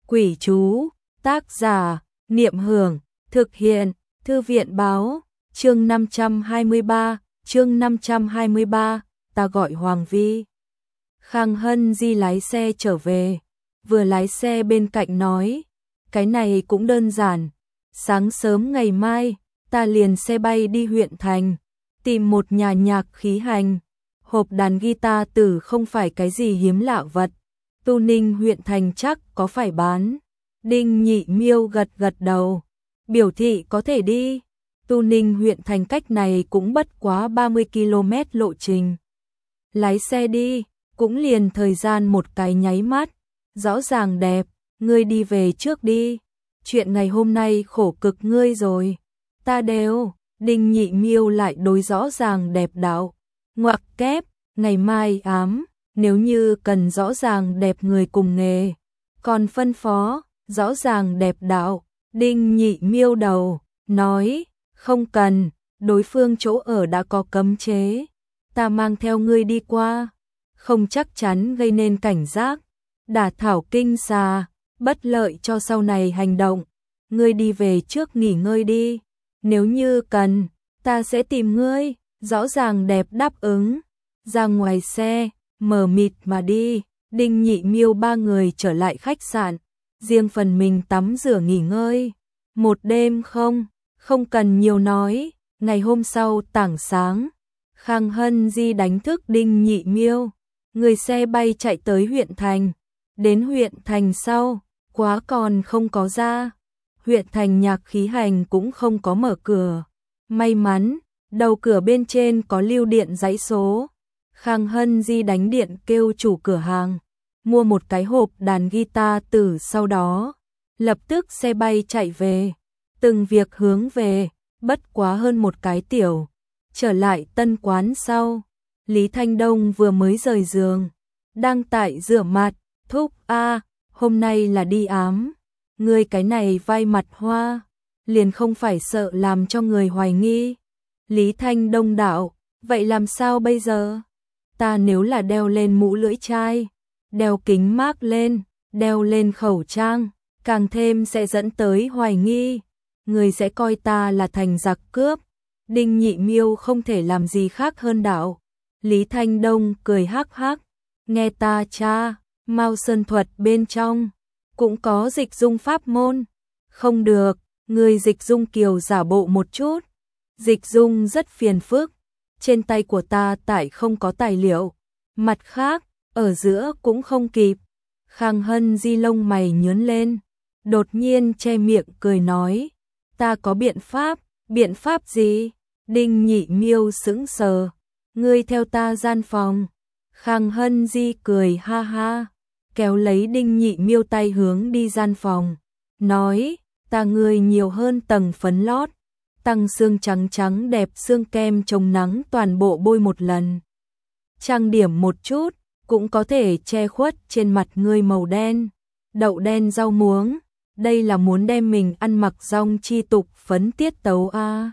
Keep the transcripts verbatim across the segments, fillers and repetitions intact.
Quỷ chú, tác giả, Niệm Hưởng, thực hiện, Thư viện báo, chương năm trăm hai mươi ba, chương năm trăm hai mươi ba, ta gọi Hoàng Vi. Khang Hân Di lái xe trở về, vừa lái xe bên cạnh nói, cái này cũng đơn giản, sáng sớm ngày mai, ta liền xe bay đi huyện thành, tìm một nhà nhạc khí hành, hộp đàn guitar tử không phải cái gì hiếm lạ vật, Tu Ninh huyện thành chắc có phải bán. Đinh Nhị Miêu gật gật đầu, biểu thị có thể đi. Tu Ninh huyện thành cách này cũng bất quá ba mươi ki lô mét lộ trình. Lái xe đi, cũng liền thời gian một cái nháy mắt, rõ ràng đẹp, ngươi đi về trước đi. Chuyện ngày hôm nay khổ cực ngươi rồi. Ta đều, Đinh Nhị Miêu lại đối rõ ràng đẹp đạo. Ngoặc kép, ngày mai ám, nếu như cần rõ ràng đẹp người cùng nghề. Còn phân phó, rõ ràng đẹp đạo, Đinh Nhị Miêu đầu, nói, không cần, đối phương chỗ ở đã có cấm chế, ta mang theo ngươi đi qua, không chắc chắn gây nên cảnh giác, đả thảo kinh xà, bất lợi cho sau này hành động, ngươi đi về trước nghỉ ngơi đi, nếu như cần, ta sẽ tìm ngươi, rõ ràng đẹp đáp ứng, ra ngoài xe, mờ mịt mà đi, Đinh Nhị Miêu ba người trở lại khách sạn. Riêng phần mình tắm rửa nghỉ ngơi. Một đêm không, không cần nhiều nói, ngày hôm sau tảng sáng, Khang Hân Di đánh thức Đinh Nhị Miêu, người xe bay chạy tới huyện thành, đến huyện thành sau, quá còn không có ra, huyện thành nhạc khí hành cũng không có mở cửa, may mắn, đầu cửa bên trên có lưu điện dãy số, Khang Hân Di đánh điện kêu chủ cửa hàng. Mua một cái hộp đàn guitar tử sau đó, lập tức xe bay chạy về, từng việc hướng về, bất quá hơn một cái tiểu, trở lại tân quán sau, Lý Thanh Đông vừa mới rời giường, đang tại rửa mặt, thúc a, hôm nay là đi ám, ngươi cái này vai mặt hoa, liền không phải sợ làm cho người hoài nghi, Lý Thanh Đông đạo, vậy làm sao bây giờ, ta nếu là đeo lên mũ lưỡi chai, đeo kính mác lên, đeo lên khẩu trang, càng thêm sẽ dẫn tới hoài nghi, người sẽ coi ta là thành giặc cướp. Đinh Nhị Miêu không thể làm gì khác hơn đạo. Lý Thanh Đông cười hắc hắc, nghe ta cha, Mao Sơn thuật bên trong cũng có dịch dung pháp môn. Không được, người dịch dung kiều giả bộ một chút. Dịch dung rất phiền phức, trên tay của ta tại không có tài liệu. Mặt khác, ở giữa cũng không kịp. Khang Hân Di lông mày nhướng lên, đột nhiên che miệng cười nói, ta có biện pháp, biện pháp gì? Đinh Nhị Miêu sững sờ, ngươi theo ta gian phòng. Khang Hân Di cười ha ha, kéo lấy Đinh Nhị Miêu tay hướng đi gian phòng, nói, ta ngươi nhiều hơn tầng phấn lót, tăng xương trắng trắng đẹp xương kem chống nắng toàn bộ bôi một lần. Trang điểm một chút, cũng có thể che khuất trên mặt ngươi màu đen, đậu đen rau muống, đây là muốn đem mình ăn mặc rong chi tục phấn tiết tấu a. À.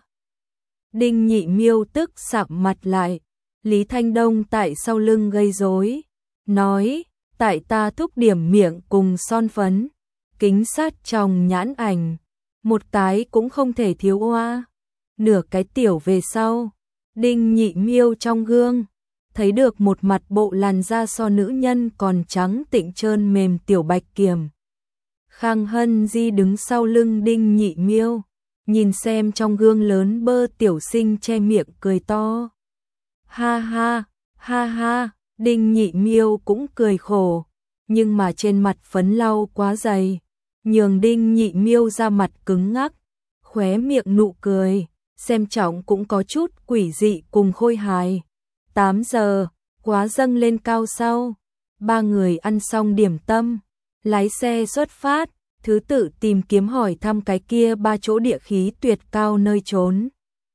Đinh Nhị Miêu tức sạm mặt lại, Lý Thanh Đông tại sau lưng gây rối, nói, tại ta thúc điểm miệng cùng son phấn, kính sát trong nhãn ảnh, một cái cũng không thể thiếu oa, nửa cái tiểu về sau, Đinh Nhị Miêu trong gương. Thấy được một mặt bộ làn da so nữ nhân còn trắng tịnh trơn mềm tiểu bạch kiểm. Khang Hân Di đứng sau lưng Đinh Nhị Miêu, nhìn xem trong gương lớn bơ tiểu sinh che miệng cười to. Ha ha, ha ha, Đinh Nhị Miêu cũng cười khổ, nhưng mà trên mặt phấn lau quá dày, nhường Đinh Nhị Miêu ra mặt cứng ngắc, khóe miệng nụ cười, xem trọng cũng có chút quỷ dị cùng khôi hài. tám giờ, quá dâng lên cao sau, ba người ăn xong điểm tâm, lái xe xuất phát, thứ tự tìm kiếm hỏi thăm cái kia ba chỗ địa khí tuyệt cao nơi trốn.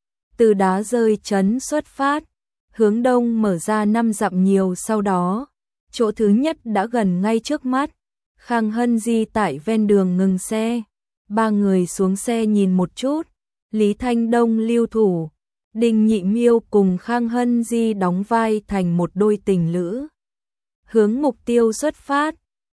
Từ đá rơi trấn xuất phát, hướng đông mở ra năm dặm nhiều sau đó, chỗ thứ nhất đã gần ngay trước mắt, Khang Hân Di tại ven đường ngừng xe, ba người xuống xe nhìn một chút, Lý Thanh Đông lưu thủ. Đinh Nhị Miêu cùng Khang Hân Di đóng vai thành một đôi tình lữ. Hướng mục tiêu xuất phát,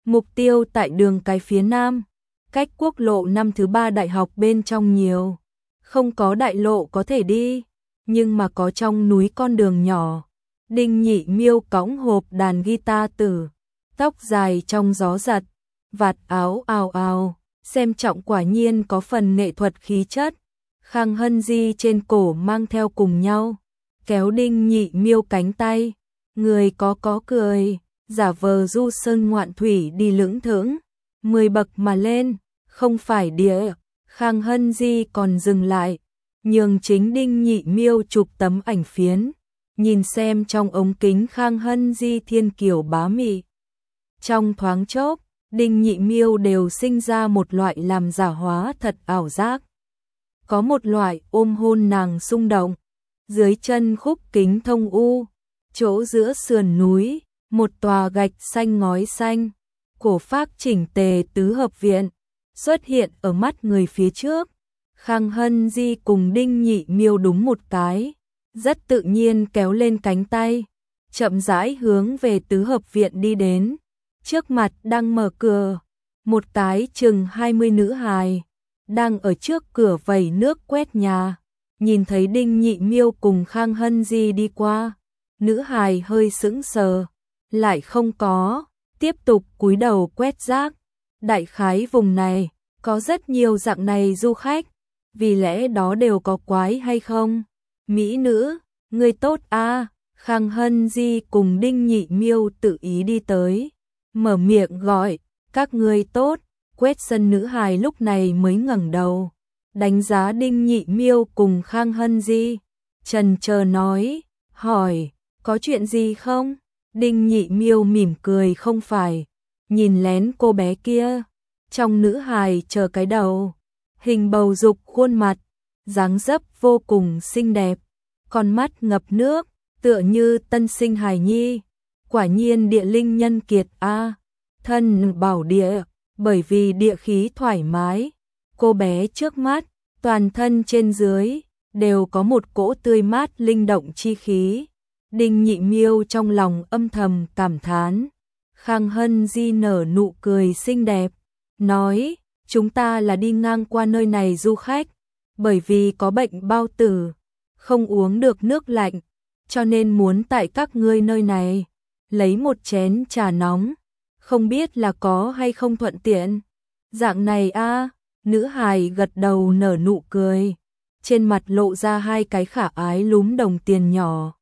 Mục tiêu tại đường cái phía nam, cách quốc lộ năm thứ ba đại học bên trong nhiều. Không có đại lộ có thể đi, nhưng mà có trong núi con đường nhỏ. Đinh Nhị Miêu cõng hộp đàn guitar tử, tóc dài trong gió giật, vạt áo ào ào, xem trọng quả nhiên có phần nghệ thuật khí chất. Khang Hân Di trên cổ mang theo cùng nhau, kéo Đinh Nhị Miêu cánh tay, người có có cười, giả vờ du sơn ngoạn thủy đi lững thững, mười bậc mà lên, không phải địa. Khang Hân Di còn dừng lại, nhường chính Đinh Nhị Miêu chụp tấm ảnh phiến, nhìn xem trong ống kính Khang Hân Di thiên kiều bá mị. Trong thoáng chốc, Đinh Nhị Miêu đều sinh ra một loại làm giả hóa thật ảo giác. Có một loại ôm hôn nàng xung động, dưới chân khúc kính thông u, chỗ giữa sườn núi, một tòa gạch xanh ngói xanh, cổ phác chỉnh tề tứ hợp viện, xuất hiện ở mắt người phía trước. Khang Hân Di cùng Đinh Nhị Miêu đúng một cái, rất tự nhiên kéo lên cánh tay, chậm rãi hướng về tứ hợp viện đi đến. Trước mặt đang mở cửa, một cái chừng hai mươi nữ hài, đang ở trước cửa vẩy nước quét nhà. Nhìn thấy Đinh Nhị Miêu cùng Khang Hân Di đi qua, nữ hài hơi sững sờ, lại không có, tiếp tục cúi đầu quét rác. Đại khái vùng này, có rất nhiều dạng này du khách, vì lẽ đó đều có quái hay không? Mỹ nữ, người tốt a. À. Khang Hân Di cùng Đinh Nhị Miêu tự ý đi tới, mở miệng gọi, các ngươi tốt. Quét sân nữ hài lúc này mới ngẩng đầu, đánh giá Đinh Nhị Miêu cùng Khang Hân Di, chần chờ nói, hỏi, có chuyện gì không? Đinh Nhị Miêu mỉm cười không phải, nhìn lén cô bé kia, trong nữ hài chờ cái đầu, hình bầu dục khuôn mặt, dáng dấp vô cùng xinh đẹp, con mắt ngập nước, tựa như tân sinh hài nhi, quả nhiên địa linh nhân kiệt a. À. Thân bảo địa, bởi vì địa khí thoải mái, cô bé trước mắt, toàn thân trên dưới, đều có một cỗ tươi mát linh động chi khí. Đinh Nhị Miêu trong lòng âm thầm cảm thán. Khang Hân Di nở nụ cười xinh đẹp, nói, chúng ta là đi ngang qua nơi này du khách, bởi vì có bệnh bao tử, không uống được nước lạnh, cho nên muốn tại các ngươi nơi này, lấy một chén trà nóng, không biết là có hay không thuận tiện. Dạng này a. À, nữ hài gật đầu nở nụ cười, trên mặt lộ ra hai cái khả ái lúm đồng tiền nhỏ.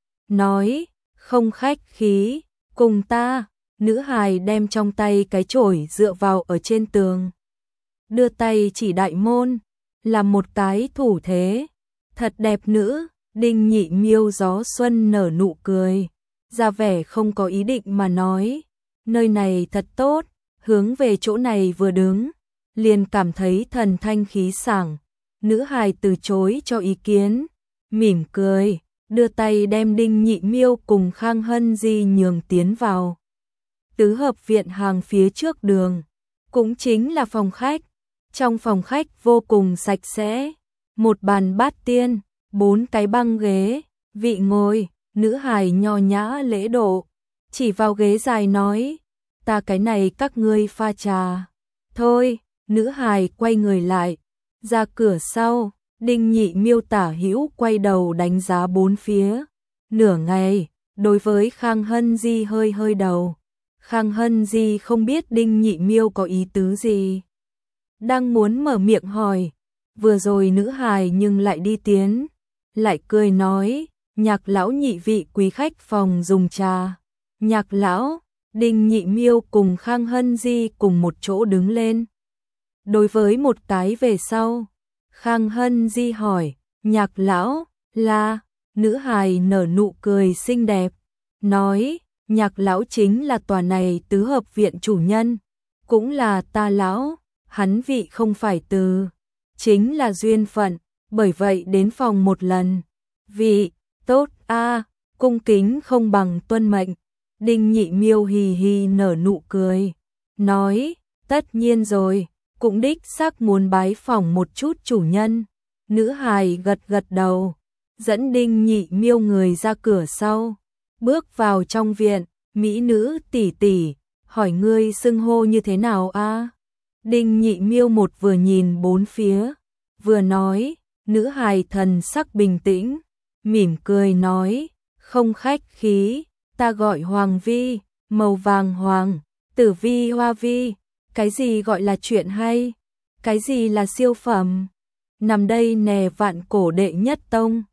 Nói, không khách khí, cùng ta. Nữ hài đem trong tay cái chổi dựa vào ở trên tường, đưa tay chỉ đại môn, làm một cái thủ thế, thật đẹp nữ. Đinh Nhị Miêu gió xuân nở nụ cười, ra vẻ không có ý định mà nói, nơi này thật tốt, hướng về chỗ này vừa đứng, liền cảm thấy thần thanh khí sảng. Nữ hài từ chối cho ý kiến, mỉm cười, đưa tay đem Đinh Nhị Miêu cùng Khang Hân Di nhường tiến vào tứ hợp viện hàng phía trước đường, cũng chính là phòng khách. Trong phòng khách vô cùng sạch sẽ, một bàn bát tiên, bốn cái băng ghế, vị ngồi. Nữ hài nho nhã lễ độ, chỉ vào ghế dài nói, ta cái này các ngươi pha trà. Thôi, nữ hài quay người lại, ra cửa sau. Đinh Nhị Miêu tả hữu quay đầu đánh giá bốn phía, nửa ngày, đối với Khang Hân Di hơi hơi đầu. Khang Hân Di không biết Đinh Nhị Miêu có ý tứ gì, đang muốn mở miệng hỏi, vừa rồi nữ hài nhưng lại đi tiến, lại cười nói, Nhạc lão nhị vị quý khách phòng dùng trà. Nhạc lão, Đinh Nhị Miêu cùng Khang Hân Di cùng một chỗ đứng lên. Đối với một cái về sau, Khang Hân Di hỏi, Nhạc lão, là, nữ hài nở nụ cười xinh đẹp, nói, Nhạc lão chính là tòa này tứ hợp viện chủ nhân, cũng là ta lão, hắn vị không phải từ, chính là duyên phận, bởi vậy đến phòng một lần. Vị, tốt a, à, cung kính không bằng tuân mệnh. Đinh Nhị Miêu hì hì nở nụ cười, nói, tất nhiên rồi, cũng đích xác muốn bái phỏng một chút chủ nhân. Nữ hài gật gật đầu, dẫn Đinh Nhị Miêu người ra cửa sau, bước vào trong viện. Mỹ nữ tỷ tỷ, hỏi ngươi xưng hô như thế nào a? Đinh Nhị Miêu một vừa nhìn bốn phía, vừa nói, nữ hài thần sắc bình tĩnh, mỉm cười nói, không khách khí, ta gọi Hoàng Vi, màu vàng hoàng, tử vi hoa vi, cái gì gọi là chuyện hay, cái gì là siêu phẩm, nằm đây nè vạn cổ đệ nhất tông.